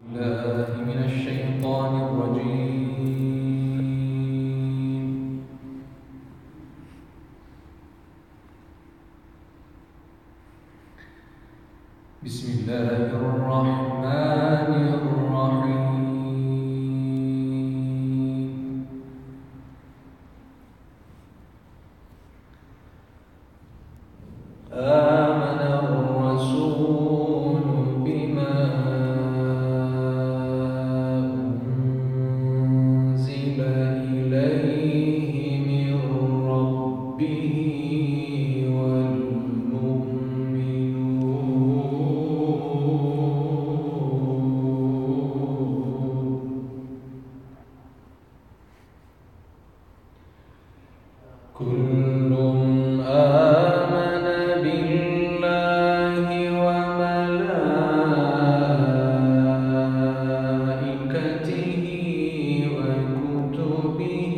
الله من الشيطان الرجيم. بسم الله الرحمن الرحيم. آمن الرسول بما أنزل إليه من ربه كل آمن بالله وملائكته وكتبه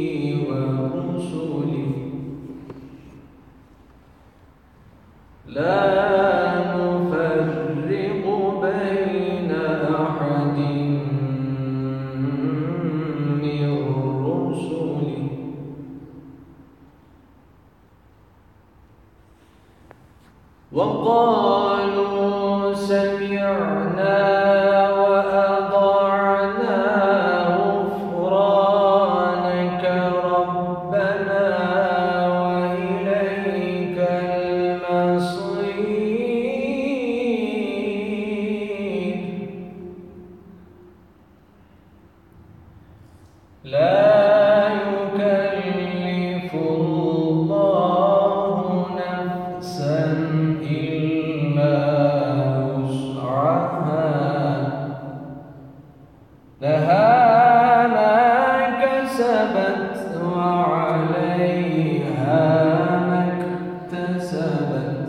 ورسله لا نفرق بين أحد من رسله وقالوا سمعنا وأطعنا غفرانك ربنا وإليك المصير لا يكلف الله نفسا إلا وسعها لها ما كسبت وعليها ما اكتسبت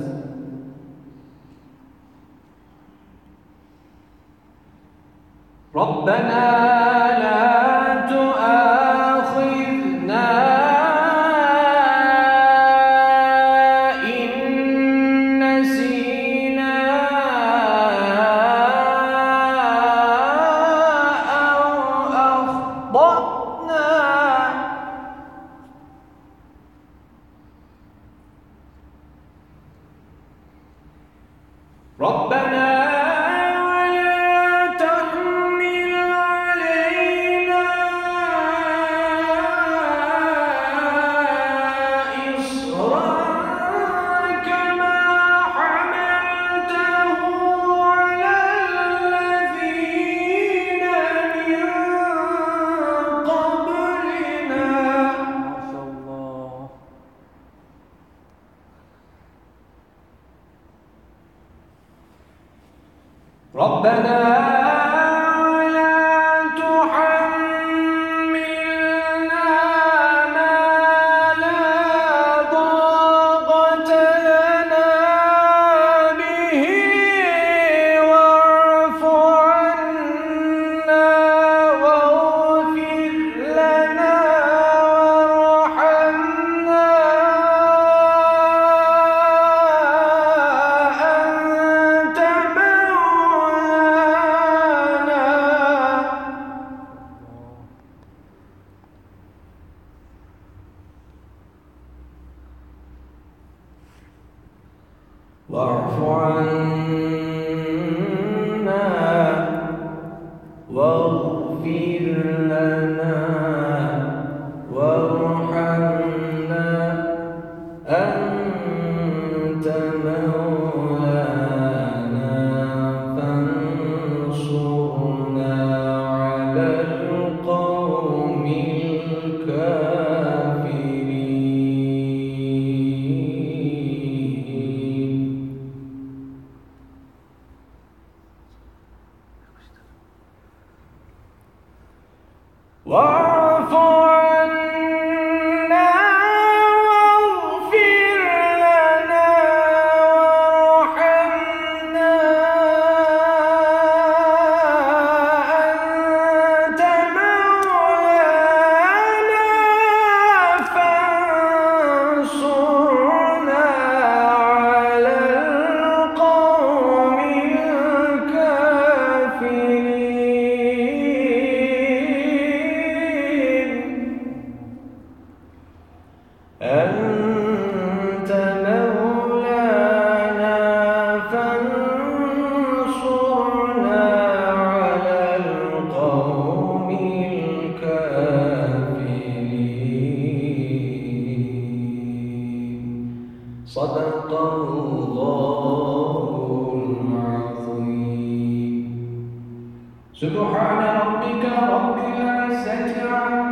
ربنا لا تؤاخذنا إن نسينا أو أخطأنا ربنا ربنا لا تحملنا ما لا طاقة لنا به واعف عنا واغفر لنا وارحمنا أنت واعف عنا واغفر لنا وارحمنا أنت مولانا فانصرنا على القوم الكافرين واعف عنا واغفر لنا وارحمنا أنت مولانا فانصرنا على القوم الكافرين سبحان ربك رب العزة عما